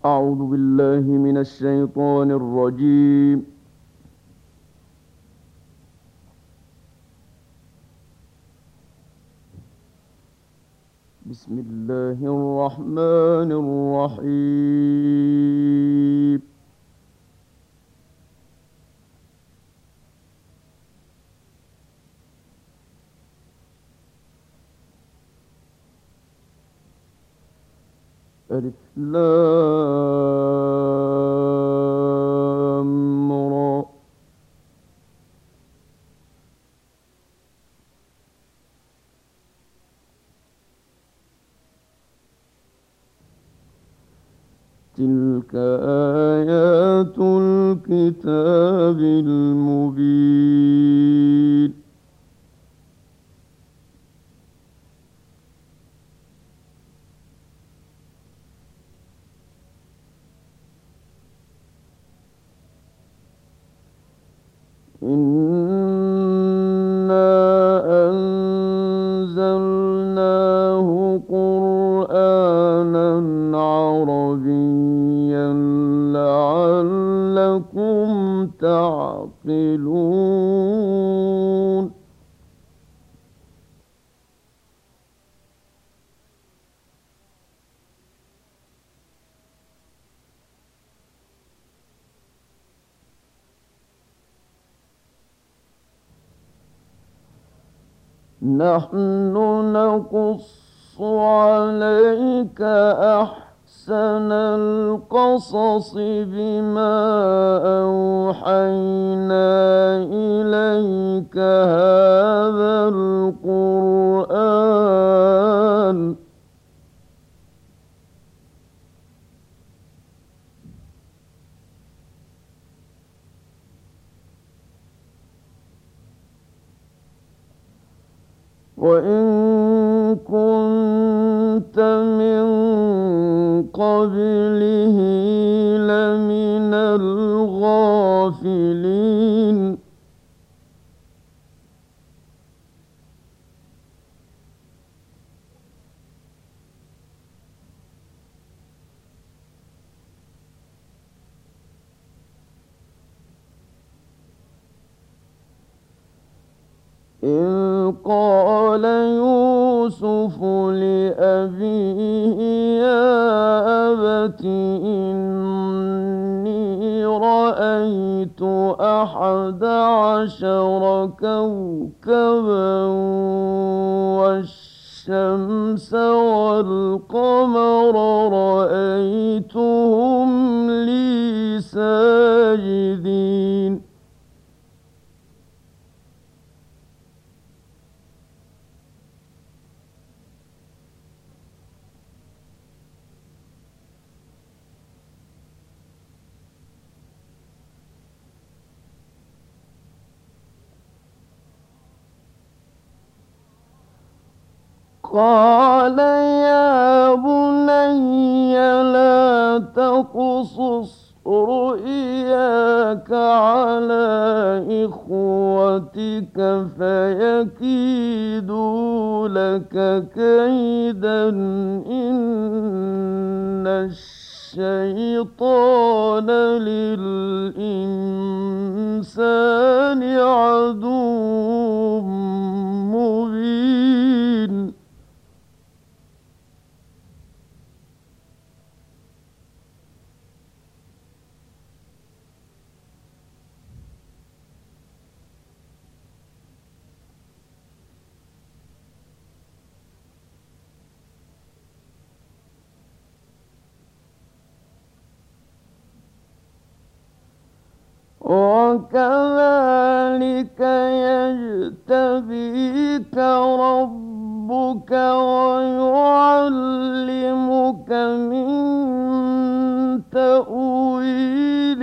أعوذ بالله من الشيطان الرجيم. بسم الله الرحمن الرحيم. ألف لام را. تلك آيات الكتاب المبين. إنا أنزلناه قرآنا عربيا لعلكم تعقلون. نحن نقص عليك أحسن القصص بما أوحينا إليك هذا القرآن. وإن كنت من قبله لمن الغافلين. إذ قال يوسف لأبيه يا أبت إني رأيت 11 كوكبا والشمس والقمر رأيتهم لي ساجدين. قال يا بني لا تقصص رؤياك على إخوتك فيكيدوا لك كيدا إن الشيطان للإنسان عدو مبين. وكذلك يجتبيك ربك ويعلمك من تأويل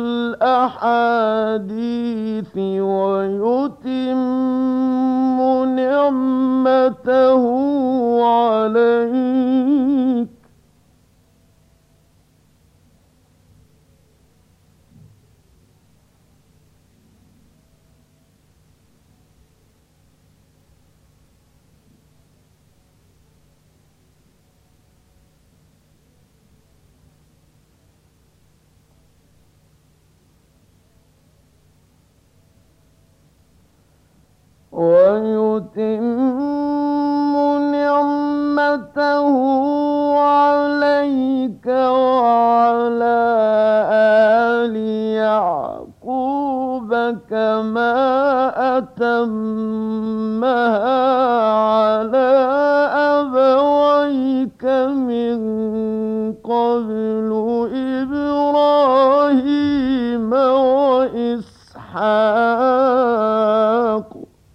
الأحاديث ويتم نعمته عليك ويتم نعمته عليك وعلى آل يعقوب كما أتمها على أبويك من قبل إبراهيم وإسحاق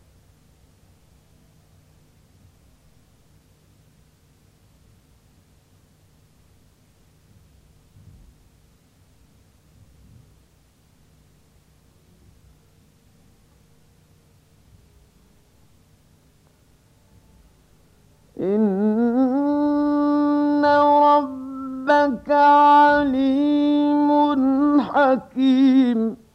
إن ربك عليم حكيم.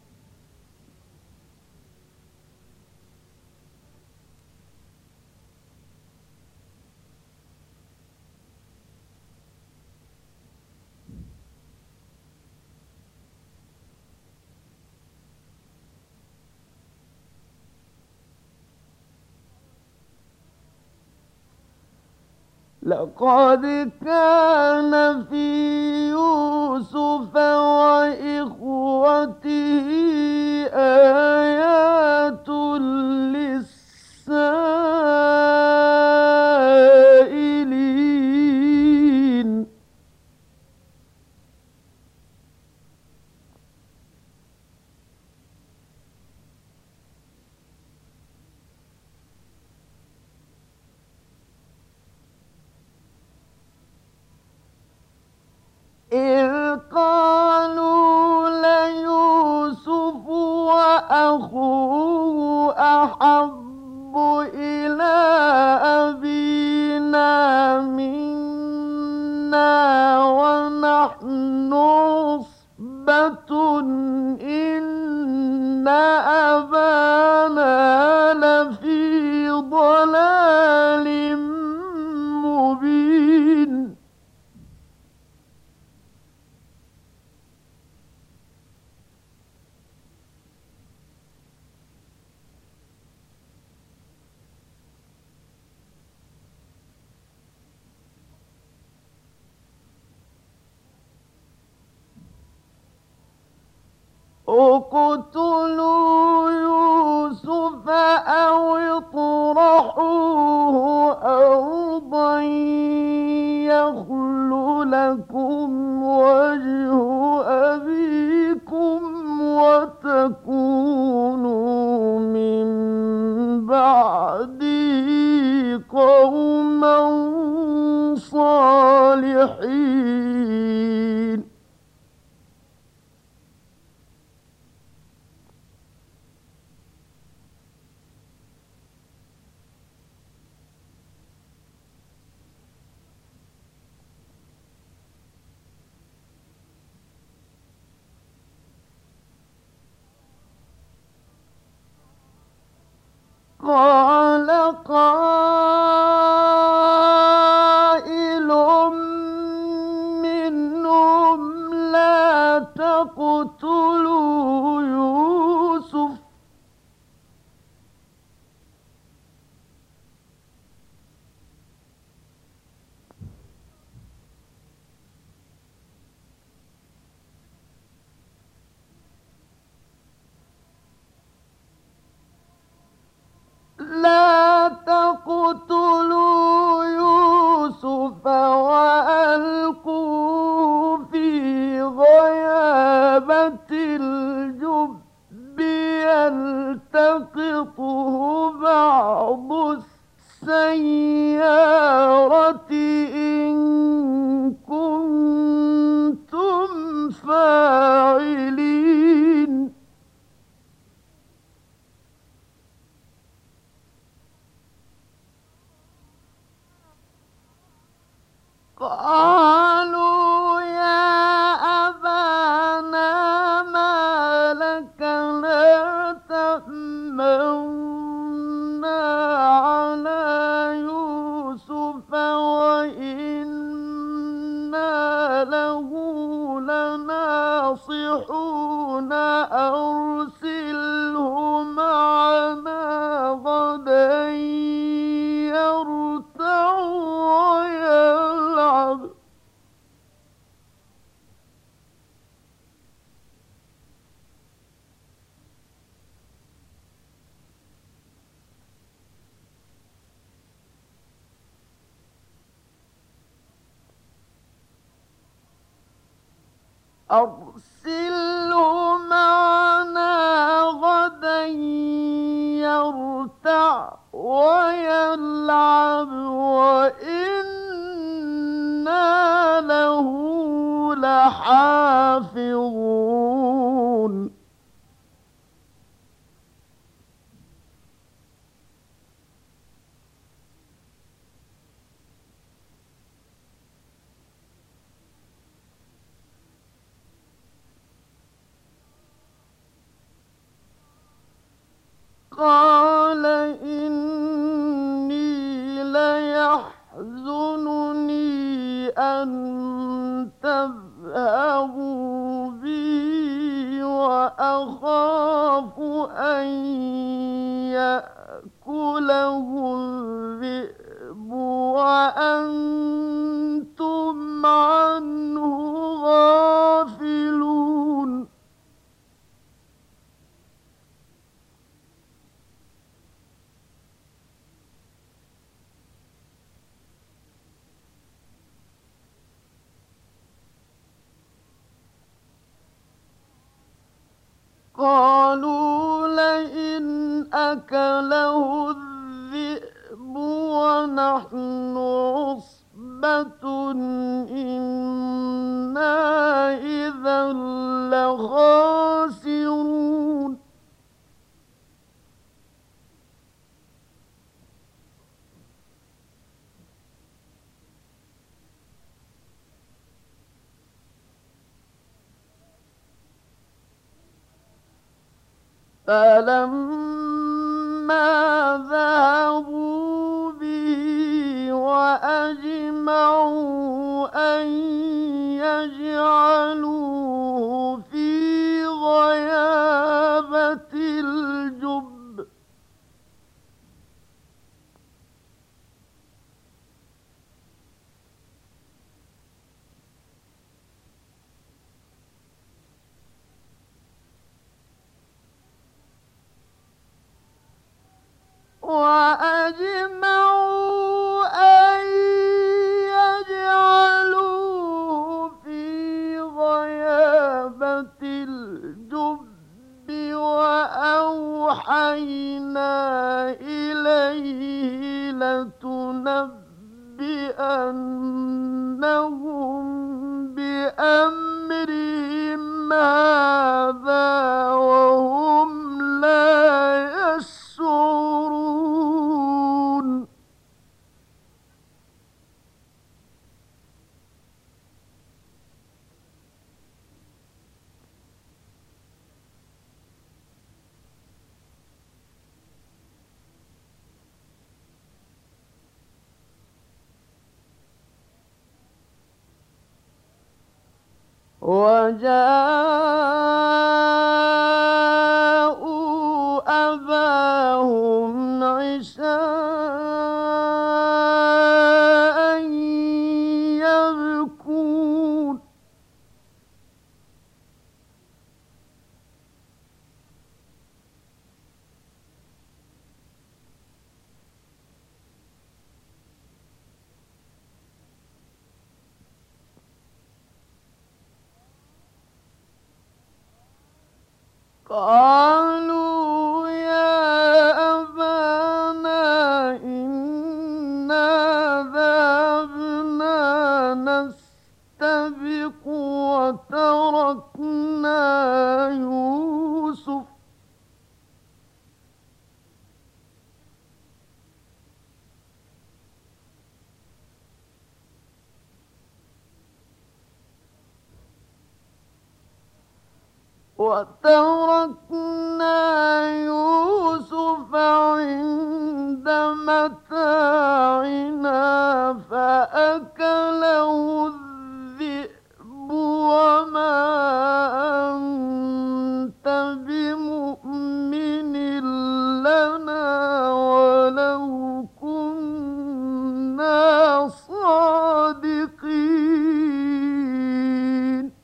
لقد كان في يوسف وإخوته آيات للسائلين. إذ قالوا ليوسف وأخوه أحب إلى أبينا منا ونحن عصبة إن أبانا لفي ضلال مبين. اقتلوا يوسف أو اطرحوه أرضا يخل لكم وجه أبيكم وتكونوا من بعده قوما صالحين. قال قائل منهم لا تقتلوا يوسف وألقوه في غيابة الجب يلتقطه بعض السيارة إن كنتم فاعلين. قالوا يا أبانا ما لك لا تأمنا على يوسف وإنا له لناصحون أرسله معنا غدا أرسله معنا غدا يرتع ويلعب وإنا له لحافظون قال إني ليحزنني أن تذهبوا بي وأخاف أن يأكله الذئب وأنتم عنه غافلون قالوا لئن أكله الذئب ونحن عصبة إنا إذا لخاسرون فلما ذهبوا به وأجمعوا أن يجعلوه في غيابة الجب وأجمعوا أن يجعلوه في غيابة الجب وأوحينا إليه لتنبئنهم بأمرهم هذا وهم لا يشعرون وجاءوا أباهم عشاء يبكون قالوا يا أبانا إنا ذهبنا نستبق وتركنا يوسف عند متاعنا فأكله الذئب وما أنت بمؤمن لنا ولو كنا صادقين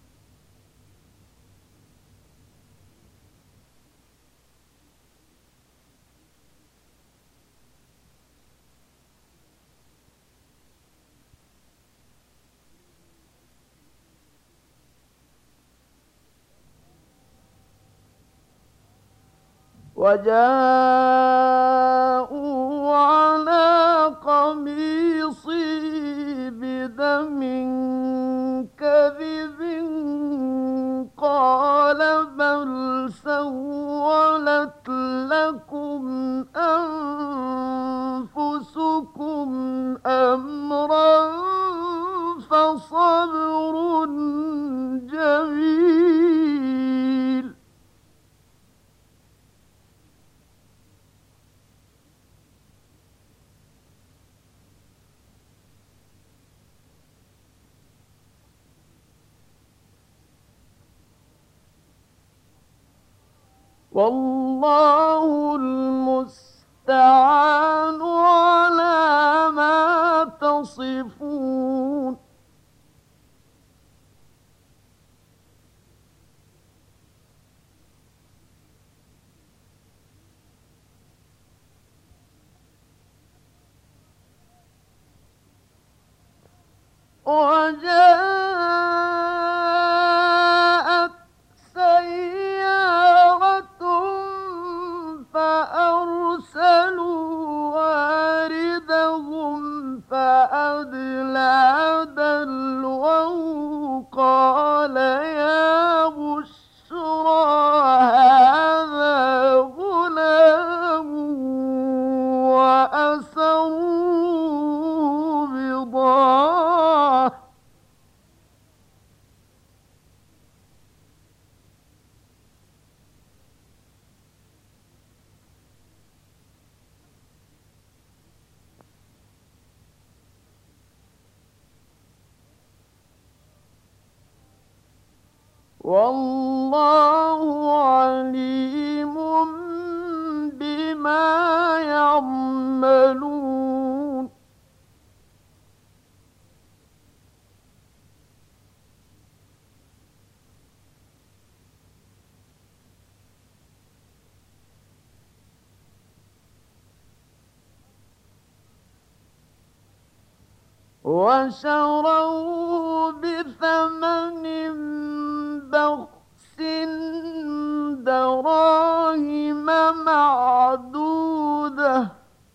وجاءوا على قميصي بدم كذب قال بل سولت لكم أنفسكم أمرا فصبر جميل. والله المستعان على ما تصفون. وجاءت سيارة فأرسلوا واردهم فأدلى دلوه قال يا بشرى هذا غلام وأسروه بضاعة والله عليم بما يعملون. وشروه بثمن بخس دراهم معدودة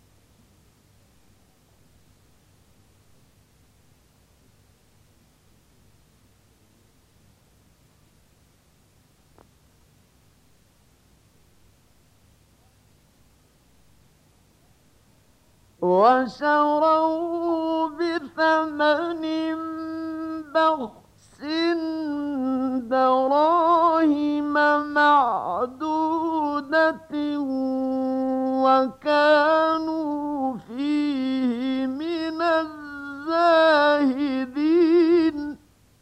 وشروه بثمن بخس دراهم معدودة وكانوا فيه من الزاهدين.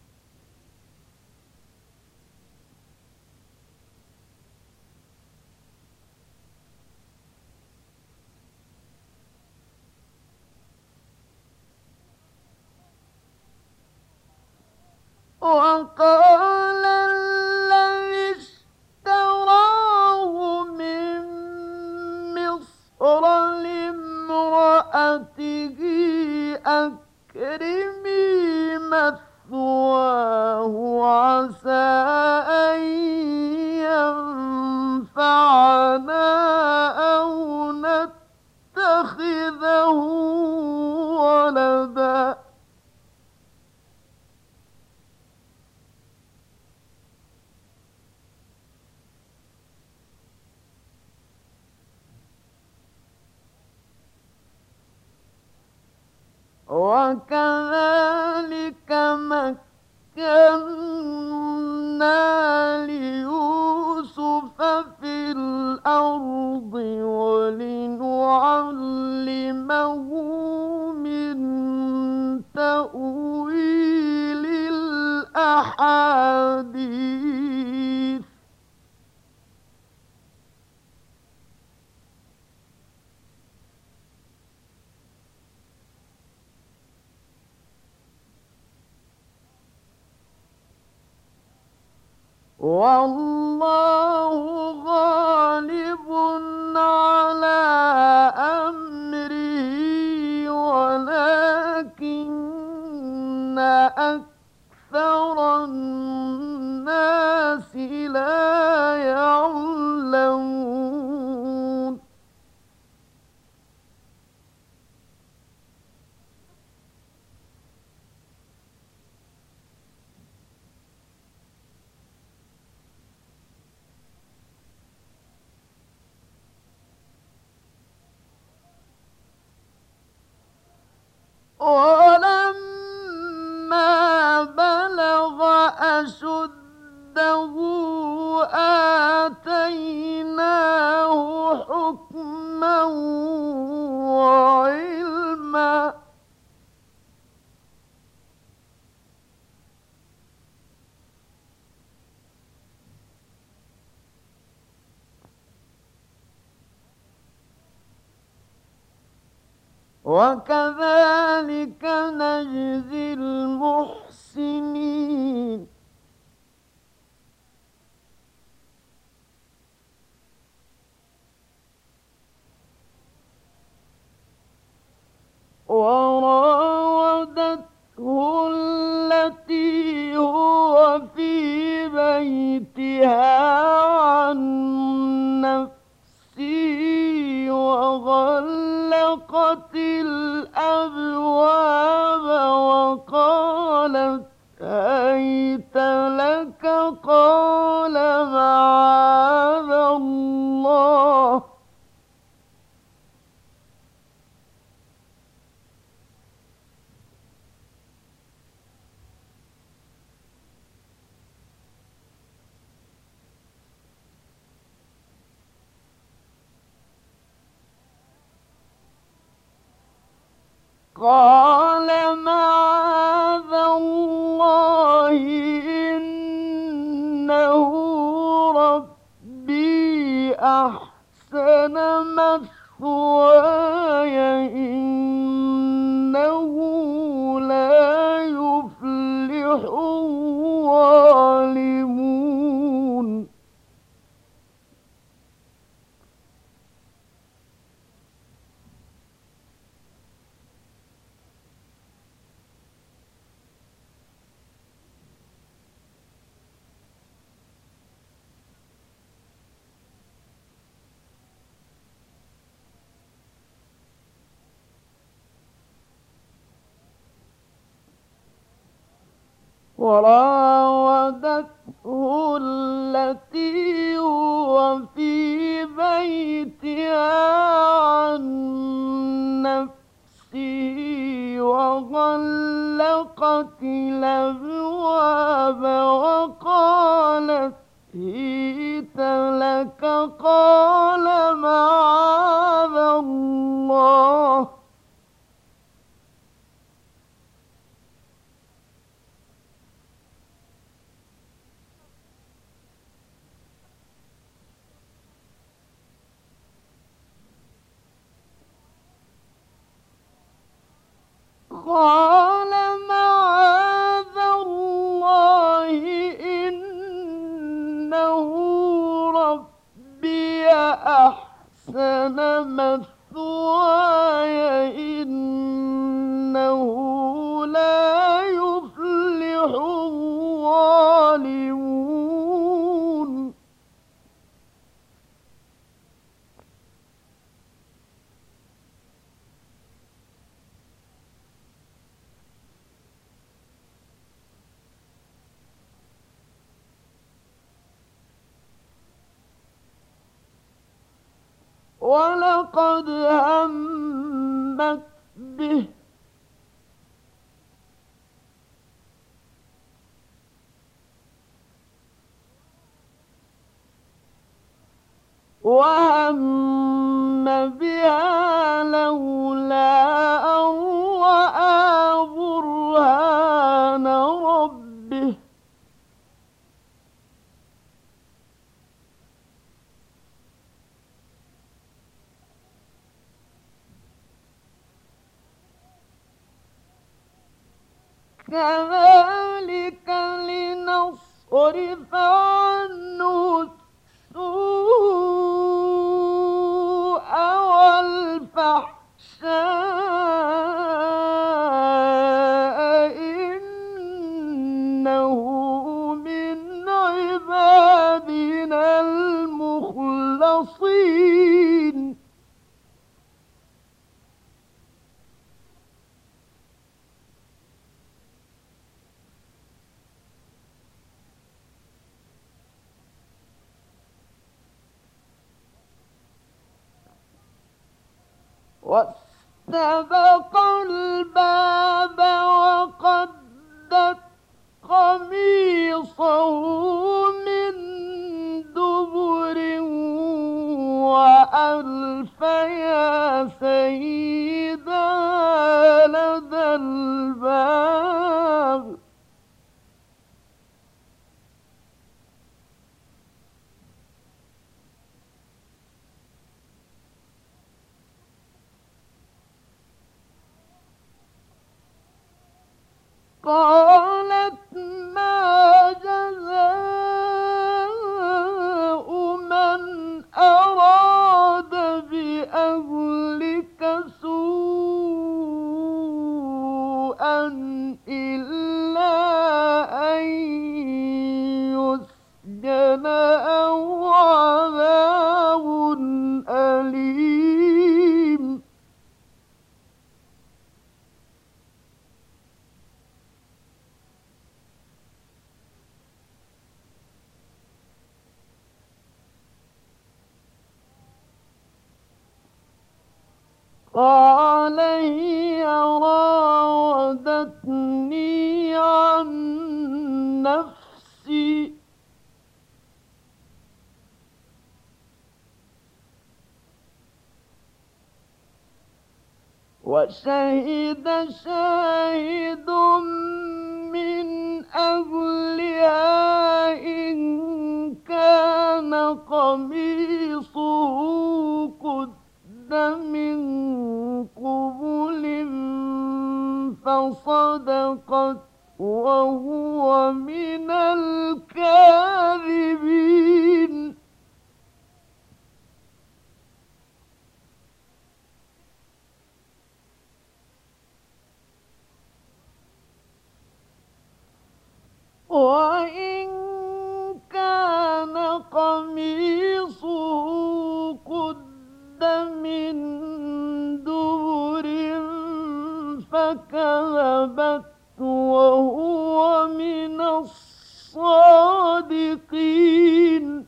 وقال الذي اشتراه من مصر لامرأته أكرمي مثواه عسى أن ينفعنا أو نتخذه ولدا وكذلك مكنا ليوسف في الأرض ولنعلمه من تأويل الأحاديث. والله غالب على أمره ولكن أكثر الناس لا يعلمون. ولما بلغ أشده آتيناه حكما وعلما. وكذلك نجزي المحسنين. وراودته التي هو في بيتها عن نفسه وغلقت الأبواب وقالت هيت لك قال معاذ الله. قال معاذ الله إنه ربي أحسن مثواي إنه لا يفلح الظالمون. وراودته التي هو في بيتها عن نفسه وغلقت الأبواب وقالت هيت لك قال معاذ الله. قال معاذ الله إنه ربي أحسن مثواي إنه لا يفلح الظالمون. ولقد همت به وهم بها لولا أن رأى برهان ربه كذلك لنصرف عنه السوء والفحشاء إنه من عبادنا المخلصين. فاستبق الباب وقدت قميصه من دبر وألف يا سيدها لدى الباب. قالت ما جزاء من أراد بأهلك سوءا إلا أن يسجن أو عذاب أليم. قال هي راودتني عن نفسي وشهد شاهد من أهلها إن كان قميصه قد من قبل فصدقت وهو من الكاذبين. وإن كان قميصه قد من دبر فكذبت وهو من الصادقين.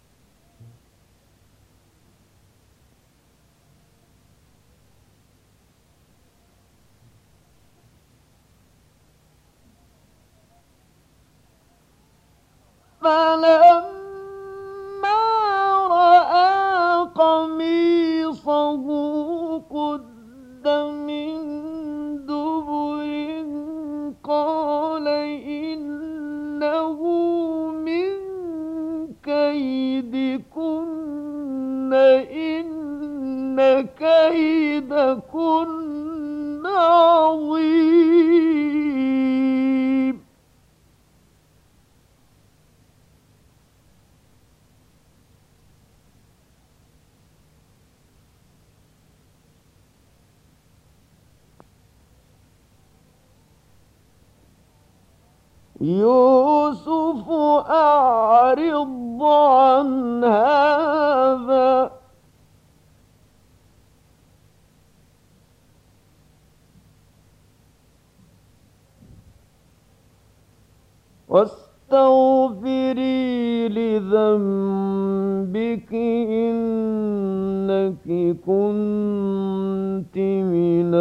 فلما رأى قميصه قد من دبر قال إنه من كيدكن إن كيدكن عظيم. يوسف أعرض عن هذا واستغفري لذنبك إنك كنت من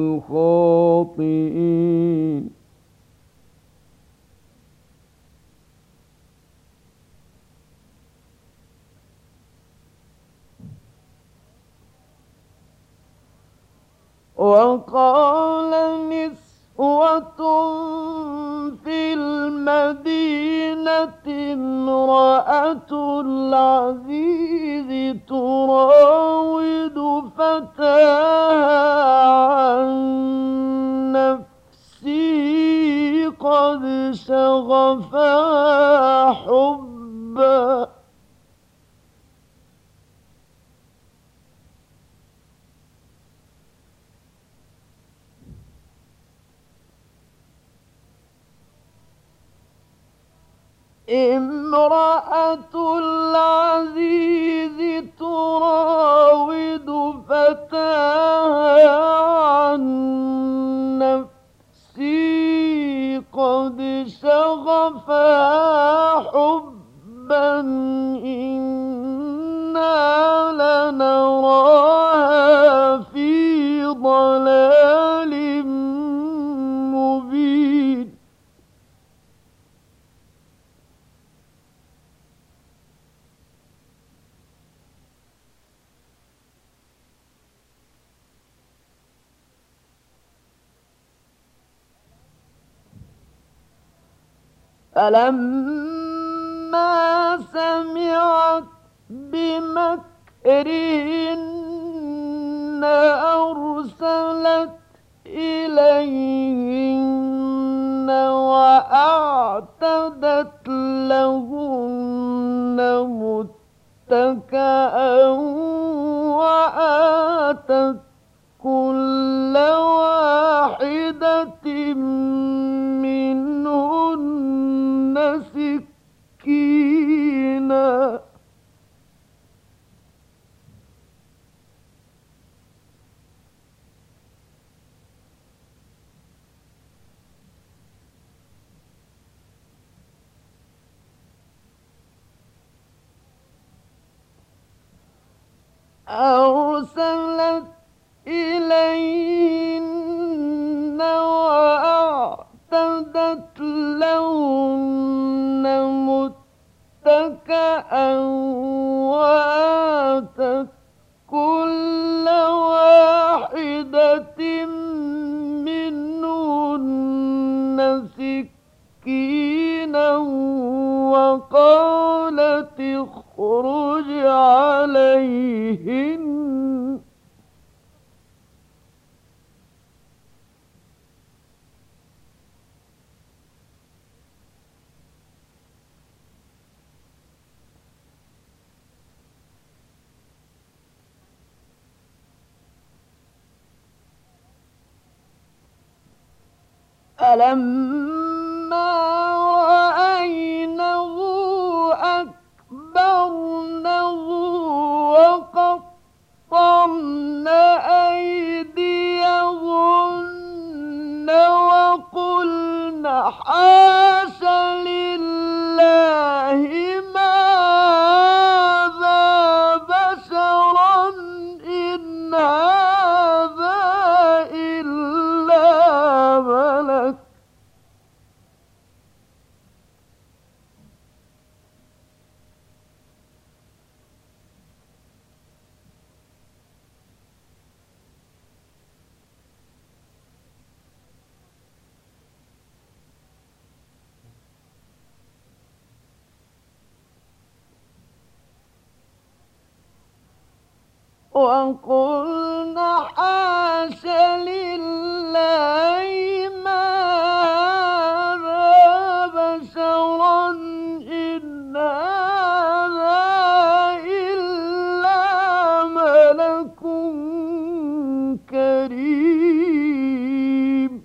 الخاطئين. وقال نسوة في المدينة امرأة العزيز تراود فتاها عن نفسه قد شغفها حبا امرأة العزيز تراود فتاها عن نفسه قد شغفها حبا إنا لنراها في ضلال فلما سمعت بمكرهن أرسلت إليهن وأعتدت لهن متكأ وآتت كل واحدة منهن سكينا أرسلت إليهن وأعتدت لهن متكأ وآتت كل واحدة منهن سكينا وقالت اخرج عليهن فلما رأينه أكبرنه وقطعن أيديهن وقلن حاش لله ما هذا بشرا إن هذا إلا ملك وقلن حاش لله ما هذا بشرا إن هذا إلا ملك كريم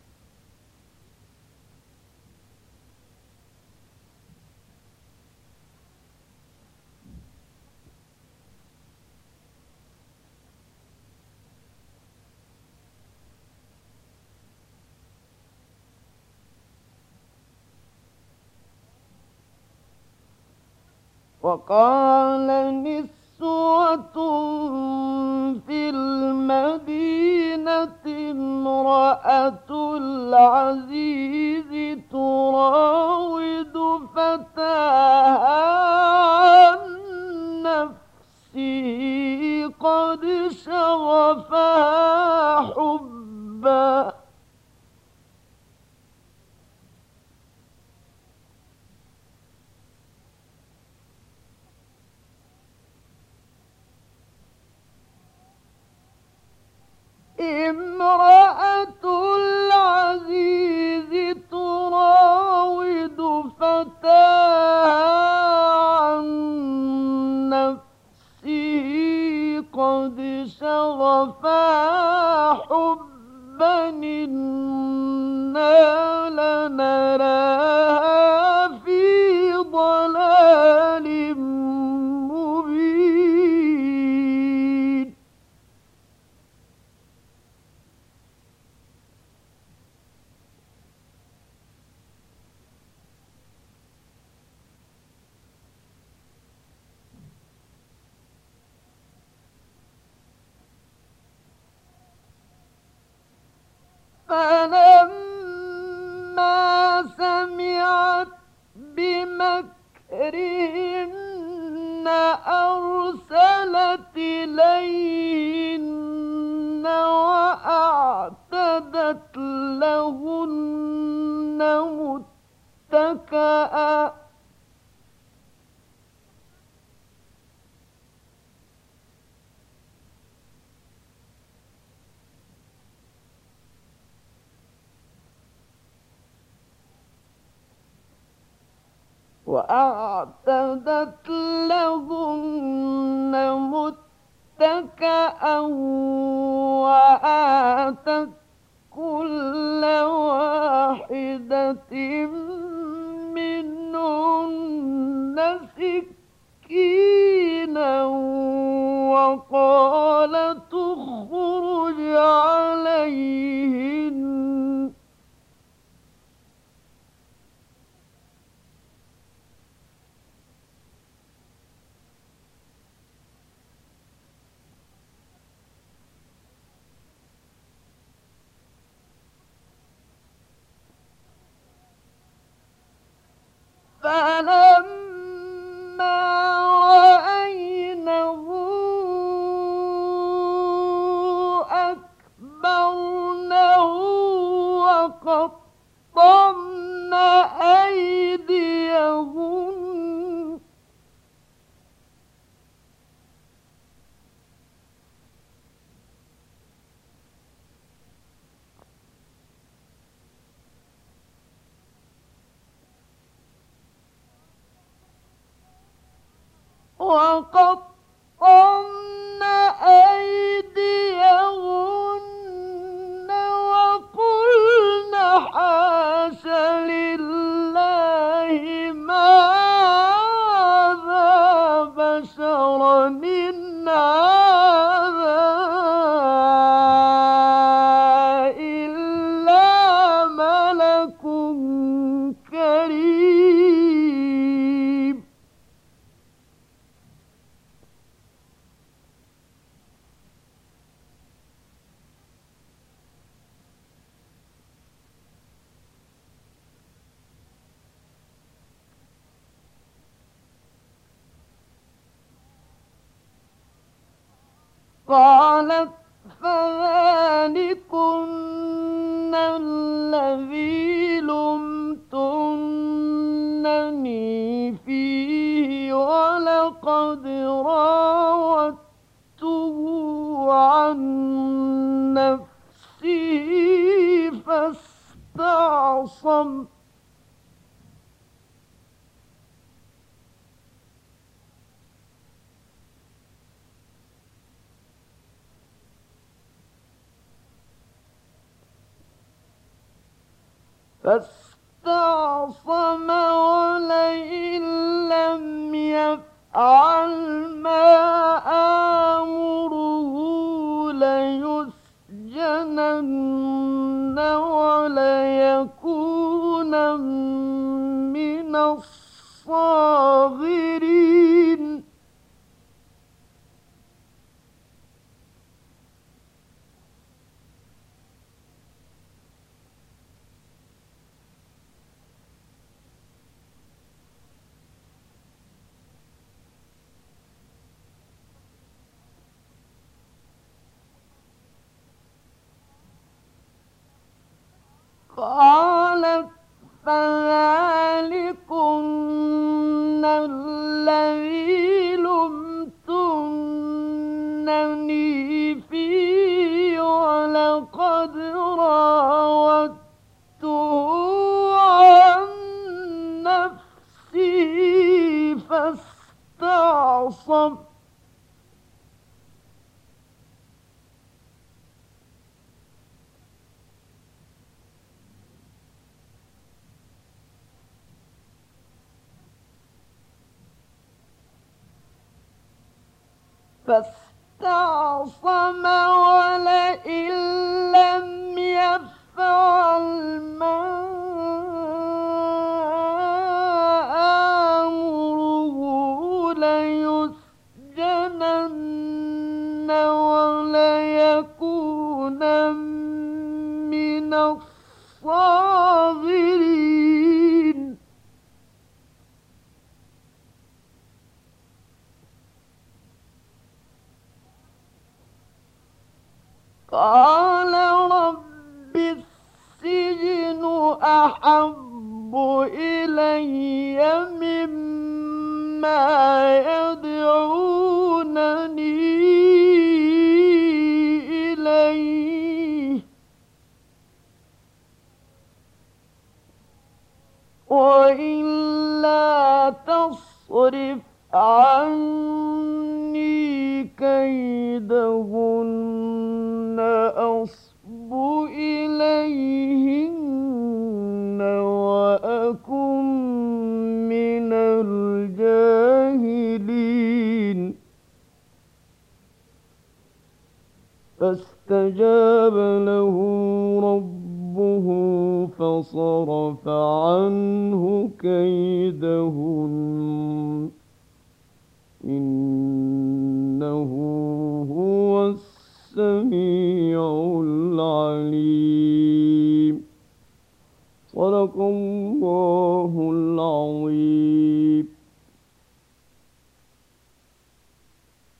وقال نسوة في المدينة امرأة العزيز تراود فتاها عن نفسه قد شغفها حبا امرأة العزيز تراود فتاها عن نفسه قد شغفها حبا إنا لنراها في ضلال مبين فلما سمعت بمكرهن أرسلت إليهن وأعتدت لهن متكئا متكئا وأعتدت لهن متكئا وآتت كل واحدة منهن سكينا وقالت اخرج عليهن فلما رأينه أكبرنه وقطعن أيديهن وقطعن أيديهن وقلن حاش لله ما هذا بشرا إن هذا إلا ملك كريم قالت فذلكن الذي لمتنني فيه ولقد راودته عن نفسه فاستعصم ولئن لم يفعل ما آمره ليسجنن وليكون من الصاغرين قالت فذلكن الذي لمتنني فيه ولقد راودته عن نفسه فاستعصم ولئن لم يفعل ما آمره ليسجنن وليكون من الصاغرين قال رب السجن أحب إلي إلي مما يدعونني إليه، وإلا تصرف عني كيدهن أصب إليهن وأكن من الجاهلين. فاستجاب له ربه فصرف عنه كيدهن، إنه هو السميع العليم. صدق الله